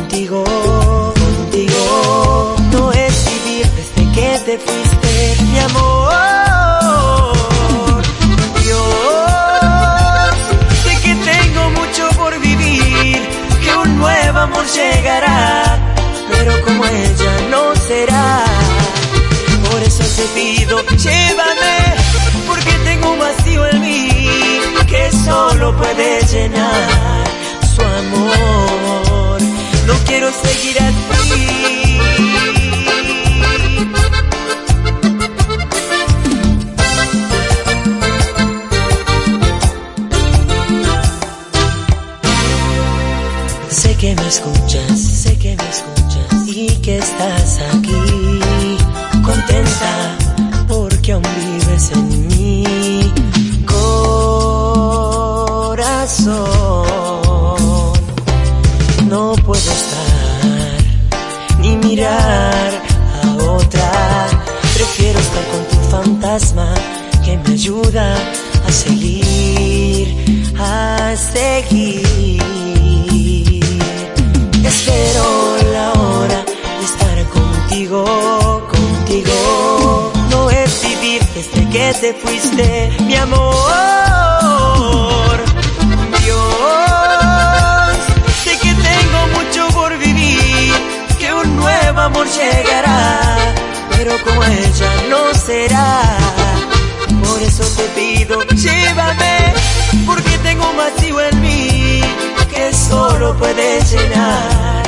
contigo, contigo. No es vivir desde que te fuiste, mi amor. Dios, sé que tengo mucho por vivir, que un nuevo amor llegará, pero como ella no será. Por eso te pido, llévame, porque tengo un vacío en mí que solo puede llenar su amor. No quiero seguir así. Sé que me escuchas, sé que me escuchas y que estás aquí, contenta porque aún vives en mi corazón. No puedo estar ni mirar a otra, prefiero estar con tu fantasma que me ayuda a seguir, a seguir. Espero la hora de estar contigo, contigo. No es vivir desde que te fuiste, mi amor. Dios, sé que tengo mucho por vivir, que un nuevo amor llegará, pero como ella no será. Por eso te pido, llévame, porque tengo un vacío en mí que solo puede llenar